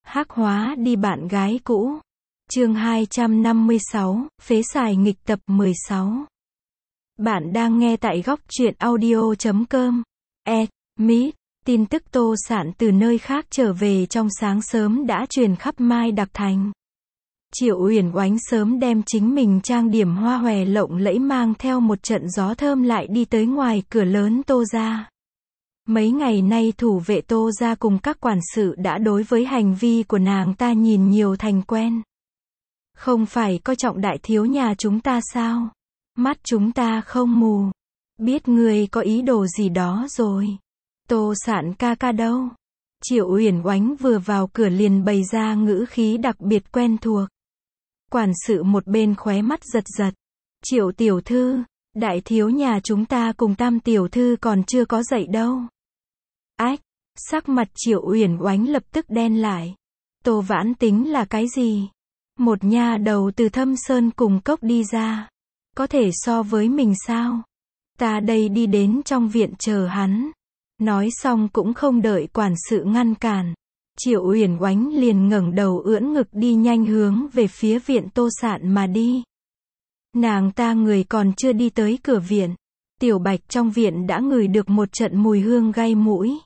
Hắc hóa đi bạn gái cũ. Chương 256, phế xài nghịch tập 16. Bạn đang nghe tại góc truyện audio.com. Meet, tin tức Tô Sạn từ nơi khác trở về trong sáng sớm đã truyền khắp Mai Đặc Thành. Triệu Uyển Oánh sớm đem chính mình trang điểm hoa hòe lộng lẫy mang theo một trận gió thơm lại đi tới ngoài cửa lớn Tô gia. Mấy ngày nay thủ vệ Tô gia cùng các quản sự đã đối với hành vi của nàng ta nhìn nhiều thành quen. Không phải coi trọng đại thiếu nhà chúng ta sao? Mắt chúng ta không mù. Biết người có ý đồ gì đó rồi. Tô Sạn ca ca đâu? Triệu Uyển Oánh vừa vào cửa liền bày ra ngữ khí đặc biệt quen thuộc. Quản sự một bên khóe mắt giật giật. Triệu tiểu thư, đại thiếu nhà chúng ta cùng Tam tiểu thư còn chưa có dậy đâu. Ách, sắc mặt Triệu Uyển Oánh lập tức đen lại. Tô Vãn tính là cái gì? Một nha đầu từ Thâm Sơn cùng cốc đi ra. Có thể so với mình sao? Ta đây đi đến trong viện chờ hắn. Nói xong cũng không đợi quản sự ngăn cản. Triệu Uyển Oánh liền ngẩng đầu ưỡn ngực đi nhanh hướng về phía viện Tô Sạn mà đi. Nàng ta người còn chưa đi tới cửa viện. Tiểu Bạch trong viện đã ngửi được một trận mùi hương gây mũi.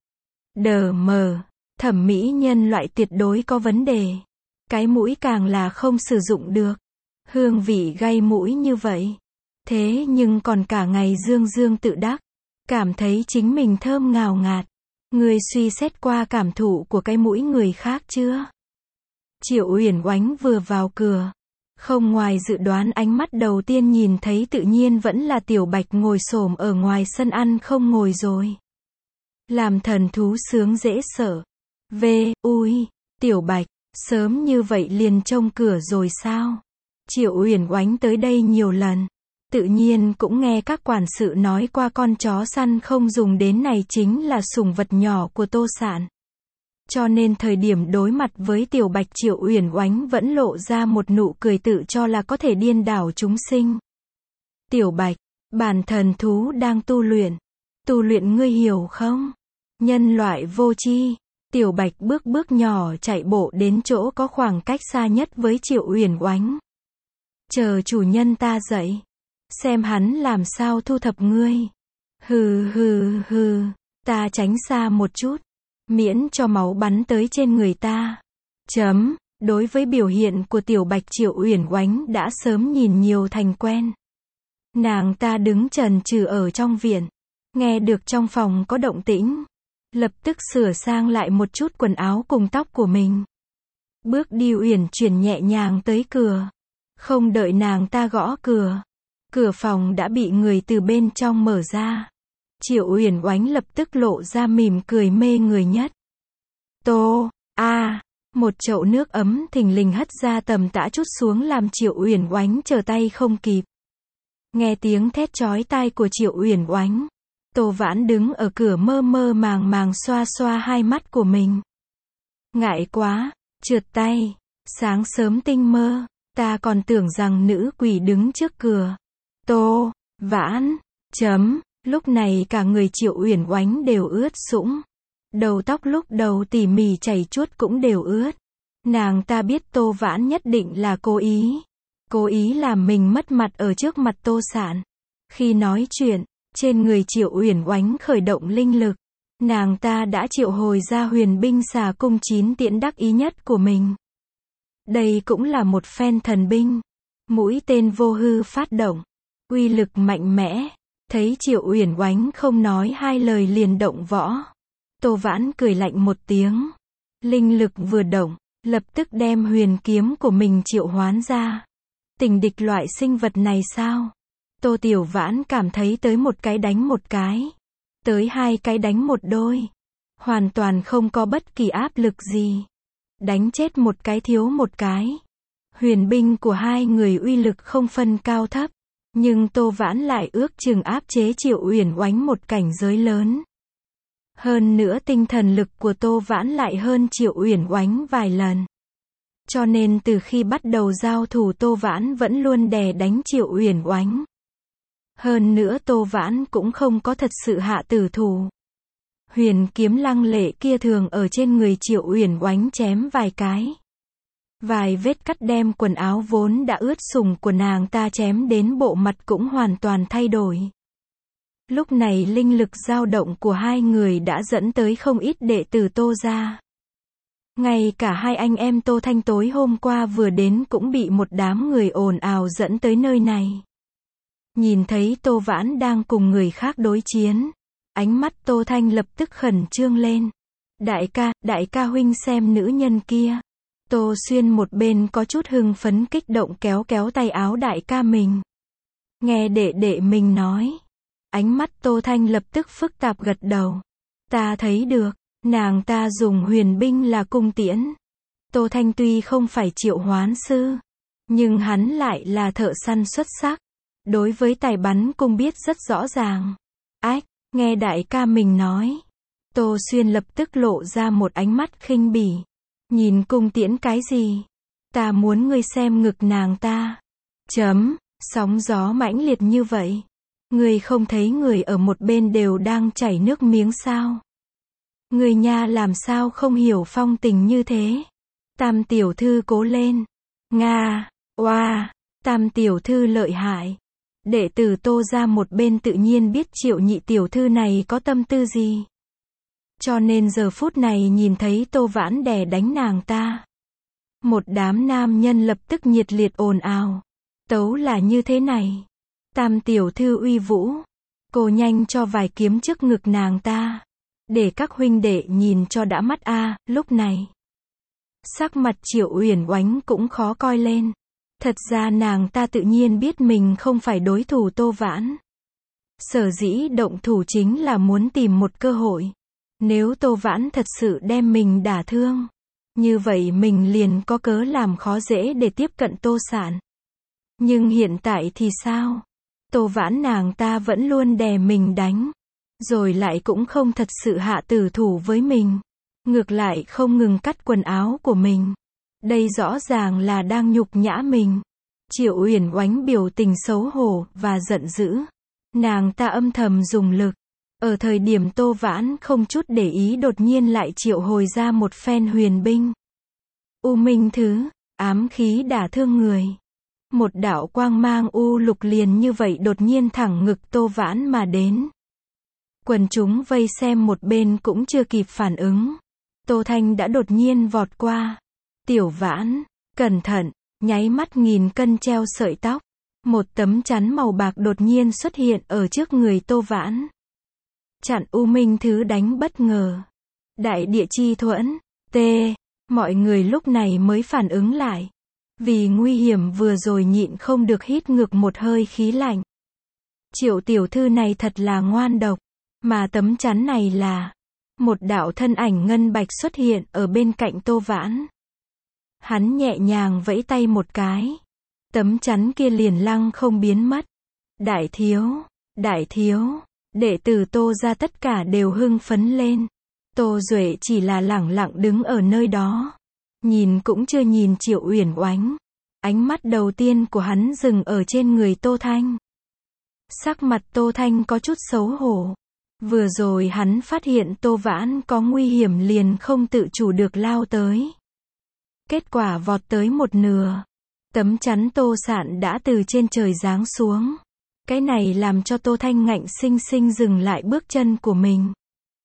Đờ mờ, thẩm mỹ nhân loại tuyệt đối có vấn đề. Cái mũi càng là không sử dụng được. Hương vị gây mũi như vậy. Thế nhưng còn cả ngày dương dương tự đắc. Cảm thấy chính mình thơm ngào ngạt. Người suy xét qua cảm thụ của cái mũi người khác chưa? Triệu Uyển Oánh vừa vào cửa. Không ngoài dự đoán ánh mắt đầu tiên nhìn thấy tự nhiên vẫn là Tiểu Bạch ngồi xổm ở ngoài sân ăn không ngồi rồi. Làm thần thú sướng dễ sợ. Ui, Tiểu Bạch, sớm như vậy liền trông cửa rồi sao? Triệu Uyển Oánh tới đây nhiều lần. Tự nhiên cũng nghe các quản sự nói qua con chó săn không dùng đến này chính là sủng vật nhỏ của Tô Sạn. Cho nên thời điểm đối mặt với Tiểu Bạch Triệu Uyển Oánh vẫn lộ ra một nụ cười tự cho là có thể điên đảo chúng sinh. Tiểu Bạch, bản thần thú đang tu luyện. Tu luyện ngươi hiểu không? Nhân loại vô tri. Tiểu Bạch bước nhỏ chạy bộ đến chỗ có khoảng cách xa nhất với Triệu Uyển Oánh. Chờ chủ nhân ta dậy. Xem hắn làm sao thu thập ngươi. Hừ, ta tránh xa một chút. Miễn cho máu bắn tới trên người ta. Đối với biểu hiện của Tiểu Bạch Triệu Uyển Oánh đã sớm nhìn nhiều thành quen. Nàng ta đứng chần chừ ở trong viện. Nghe được trong phòng có động tĩnh. Lập tức sửa sang lại một chút quần áo cùng tóc của mình. Bước đi uyển chuyển nhẹ nhàng tới cửa. Không đợi nàng ta gõ cửa. Cửa phòng đã bị người từ bên trong mở ra. Triệu Uyển Oánh lập tức lộ ra mỉm cười mê người nhất. Một chậu nước ấm thình lình hất ra tầm tã chút xuống làm Triệu Uyển Oánh trở tay không kịp. Nghe tiếng thét chói tai của Triệu Uyển Oánh. Tô Vãn đứng ở cửa mơ màng xoa xoa hai mắt của mình. Ngại quá, trượt tay. Sáng sớm tinh mơ, ta còn tưởng rằng nữ quỷ đứng trước cửa. Tô Vãn, lúc này cả người Triệu Uyển Oánh đều ướt sũng. Đầu tóc lúc đầu tỉ mỉ chảy chuốt cũng đều ướt. Nàng ta biết Tô Vãn nhất định là cố ý làm mình mất mặt ở trước mặt Tô Sạn. Khi nói chuyện, trên người Triệu Uyển Oánh khởi động linh lực. Nàng ta đã triệu hồi ra huyền binh xà cung 9 tiễn đắc ý nhất của mình. Đây cũng là một phen thần binh. Mũi tên vô hư phát động. Uy lực mạnh mẽ. Thấy Triệu Uyển Oánh không nói hai lời liền động võ. Tô Vãn cười lạnh một tiếng. Linh lực vừa động, lập tức đem huyền kiếm của mình triệu hoán ra. Tình địch loại sinh vật này sao? Tô Tiểu Vãn cảm thấy tới một cái đánh một cái. Tới hai cái đánh một đôi. Hoàn toàn không có bất kỳ áp lực gì. Đánh chết một cái thiếu một cái. Huyền binh của hai người uy lực không phân cao thấp. Nhưng Tô Vãn lại ước chừng áp chế Triệu Uyển Oánh một cảnh giới lớn. Hơn nữa tinh thần lực của Tô Vãn lại hơn Triệu Uyển Oánh vài lần. Cho nên từ khi bắt đầu giao thủ Tô Vãn vẫn luôn đè đánh Triệu Uyển Oánh. Hơn nữa Tô Vãn cũng không có thật sự hạ tử thủ. Huyền kiếm lăng lệ kia thường ở trên người Triệu Uyển Oánh chém vài cái. Vài vết cắt đem quần áo vốn đã ướt sũng của nàng ta chém đến bộ mặt cũng hoàn toàn thay đổi. Lúc này linh lực dao động của hai người đã dẫn tới không ít đệ tử Tô gia. Ngay cả hai anh em Tô Thanh tối hôm qua vừa đến cũng bị một đám người ồn ào dẫn tới nơi này. Nhìn thấy Tô Vãn đang cùng người khác đối chiến, ánh mắt Tô Thanh lập tức khẩn trương lên. Đại ca huynh xem nữ nhân kia. Tô Xuyên một bên có chút hưng phấn kích động kéo kéo tay áo đại ca mình. Nghe đệ mình nói. Ánh mắt Tô Thanh lập tức phức tạp gật đầu. Ta thấy được, nàng ta dùng huyền binh là cung tiễn. Tô Thanh tuy không phải triệu hoán sư, nhưng hắn lại là thợ săn xuất sắc. Đối với tài bắn cung biết rất rõ ràng. Ách, nghe đại ca mình nói. Tô Xuyên lập tức lộ ra một ánh mắt khinh bỉ. Nhìn cung tiễn cái gì? Ta muốn ngươi xem ngực nàng ta. Sóng gió mãnh liệt như vậy. Ngươi không thấy người ở một bên đều đang chảy nước miếng sao? Ngươi nha làm sao không hiểu phong tình như thế? Tam tiểu thư cố lên. Nga, oa, Tam tiểu thư lợi hại. Đệ tử Tô gia một bên tự nhiên biết Triệu nhị tiểu thư này có tâm tư gì. Cho nên giờ phút này nhìn thấy Tô Vãn đè đánh nàng ta. Một đám nam nhân lập tức nhiệt liệt ồn ào. Tấu là như thế này. Tam tiểu thư uy vũ. Cô nhanh cho vài kiếm trước ngực nàng ta. Để các huynh đệ nhìn cho đã mắt a. Lúc này. Sắc mặt Triệu Uyển Oánh cũng khó coi lên. Thật ra nàng ta tự nhiên biết mình không phải đối thủ Tô Vãn. Sở dĩ động thủ chính là muốn tìm một cơ hội. Nếu Tô Vãn thật sự đem mình đả thương, như vậy mình liền có cớ làm khó dễ để tiếp cận Tô Sạn. Nhưng hiện tại thì sao? Tô Vãn nàng ta vẫn luôn đè mình đánh, rồi lại cũng không thật sự hạ tử thủ với mình. Ngược lại không ngừng cắt quần áo của mình. Đây rõ ràng là đang nhục nhã mình. Triệu Uyển Oánh biểu tình xấu hổ và giận dữ. Nàng ta âm thầm dùng lực. Ở thời điểm Tô Vãn không chút để ý đột nhiên lại triệu hồi ra một phen huyền binh. U minh thứ, ám khí đả thương người. Một đạo quang mang u lục liền như vậy đột nhiên thẳng ngực Tô Vãn mà đến. Quần chúng vây xem một bên cũng chưa kịp phản ứng. Tô Thanh đã đột nhiên vọt qua. Tiểu Vãn, cẩn thận, nháy mắt nghìn cân treo sợi tóc. Một tấm chắn màu bạc đột nhiên xuất hiện ở trước người Tô Vãn. Chặn u minh thứ đánh bất ngờ. Đại địa chi thuẫn, mọi người lúc này mới phản ứng lại. Vì nguy hiểm vừa rồi nhịn không được hít ngược một hơi khí lạnh. Triệu tiểu thư này thật là ngoan độc. Mà tấm chắn này là một đạo thân ảnh ngân bạch xuất hiện ở bên cạnh Tô Vãn. Hắn nhẹ nhàng vẫy tay một cái. Tấm chắn kia liền lăng không biến mất. Đại thiếu, đệ tử Tô gia tất cả đều hưng phấn lên. Tô Duệ chỉ là lẳng lặng đứng ở nơi đó. Nhìn cũng chưa nhìn Triệu Uyển Oánh. Ánh mắt đầu tiên của hắn dừng ở trên người Tô Thanh. Sắc mặt Tô Thanh có chút xấu hổ. Vừa rồi hắn phát hiện Tô Vãn có nguy hiểm liền không tự chủ được lao tới. Kết quả vọt tới một nửa. Tấm chắn Tô Sạn đã từ trên trời giáng xuống. Cái này làm cho Tô Thanh ngạnh sinh sinh dừng lại bước chân của mình.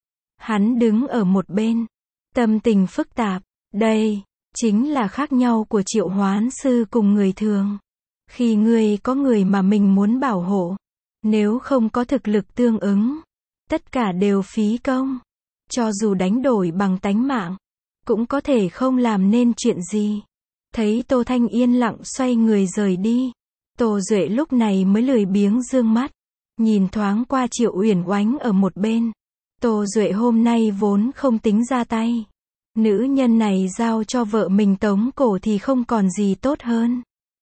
Hắn đứng ở một bên. Tâm tình phức tạp. Đây, chính là khác nhau của triệu hoán sư cùng người thường. Khi ngươi có người mà mình muốn bảo hộ. Nếu không có thực lực tương ứng. Tất cả đều phí công. Cho dù đánh đổi bằng tánh mạng. Cũng có thể không làm nên chuyện gì. Thấy Tô Thanh yên lặng xoay người rời đi. Tô Duệ lúc này mới lười biếng dương mắt. Nhìn thoáng qua Triệu Uyển Oánh ở một bên. Tô Duệ hôm nay vốn không tính ra tay. Nữ nhân này giao cho vợ mình tống cổ thì không còn gì tốt hơn.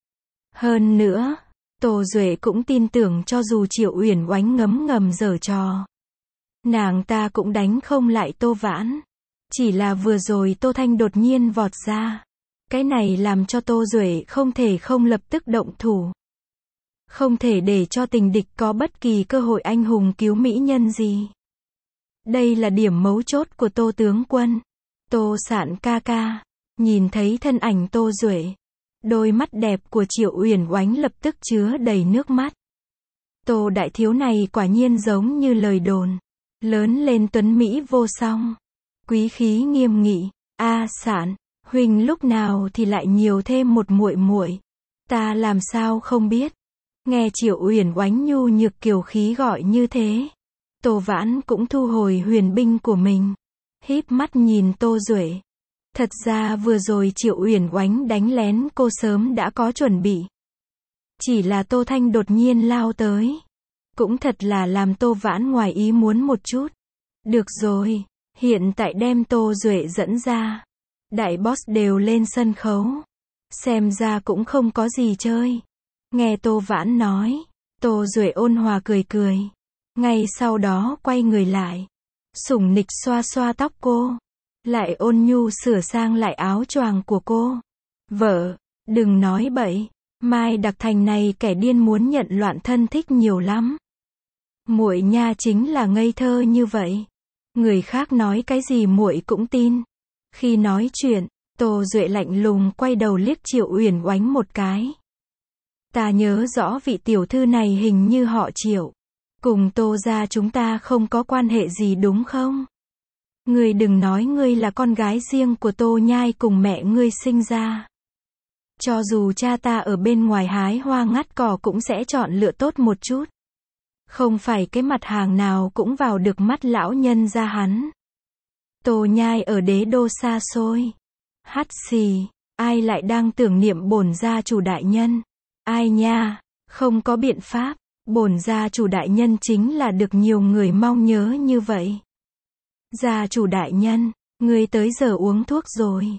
Hơn nữa, Tô Duệ cũng tin tưởng cho dù Triệu Uyển Oánh ngấm ngầm giở trò. Nàng ta cũng đánh không lại Tô Vãn. Chỉ là vừa rồi Tô Thanh đột nhiên vọt ra. Cái này làm cho Tô Duệ không thể không lập tức động thủ. Không thể để cho tình địch có bất kỳ cơ hội anh hùng cứu mỹ nhân gì. Đây là điểm mấu chốt của Tô tướng quân. Tô Sạn ca ca. Nhìn thấy thân ảnh Tô Duệ. Đôi mắt đẹp của Triệu Uyển Oánh lập tức chứa đầy nước mắt. Tô đại thiếu này quả nhiên giống như lời đồn. Lớn lên tuấn Mỹ vô song. Quý khí nghiêm nghị. A Sạn, huynh lúc nào thì lại nhiều thêm một muội muội. Ta làm sao không biết. Nghe Triệu Uyển Oánh nhu nhược kiều khí gọi như thế. Tô Vãn cũng thu hồi huyền binh của mình. Híp mắt nhìn Tô Duệ. Thật ra vừa rồi Triệu Uyển Oánh đánh lén cô sớm đã có chuẩn bị. Chỉ là Tô Thanh đột nhiên lao tới. Cũng thật là làm Tô Vãn ngoài ý muốn một chút. Được rồi, hiện tại đem Tô Duệ dẫn ra. Đại boss đều lên sân khấu. Xem ra cũng không có gì chơi. Nghe Tô Vãn nói, Tô Duệ ôn hòa cười cười. Ngay sau đó quay người lại. Sủng nịch xoa xoa tóc cô. Lại ôn nhu sửa sang lại áo choàng của cô. Vợ, đừng nói bậy. Mai Đặc Thành này kẻ điên muốn nhận loạn thân thích nhiều lắm. Muội nha chính là ngây thơ như vậy. Người khác nói cái gì muội cũng tin. Khi nói chuyện, Tô Duệ lạnh lùng quay đầu liếc Triệu Uyển Oánh một cái. Ta nhớ rõ vị tiểu thư này hình như họ Triệu. Cùng Tô gia chúng ta không có quan hệ gì đúng không? Ngươi đừng nói ngươi là con gái riêng của Tô Nhai cùng mẹ ngươi sinh ra. Cho dù cha ta ở bên ngoài hái hoa ngắt cỏ cũng sẽ chọn lựa tốt một chút. Không phải cái mặt hàng nào cũng vào được mắt lão nhân gia hắn. Tô Nhai ở đế đô xa xôi. Hắt xì, ai lại đang tưởng niệm bổn gia chủ đại nhân? Ai nha, không có biện pháp, bổn gia chủ đại nhân chính là được nhiều người mong nhớ như vậy. Gia chủ đại nhân, ngươi tới giờ uống thuốc rồi.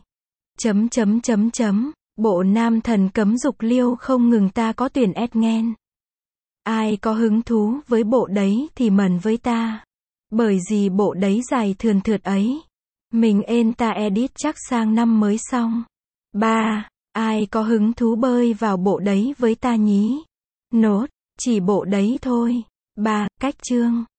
Bộ nam thần cấm dục liêu không ngừng ta có tuyển Edgen. Ai có hứng thú với bộ đấy thì mần với ta. Bởi vì bộ đấy dài thườn thượt ấy. Mình ta edit chắc sang năm mới xong. 3. Ai có hứng thú bơi vào bộ đấy với ta nhí? Nốt, chỉ bộ đấy thôi. 3. Cách chương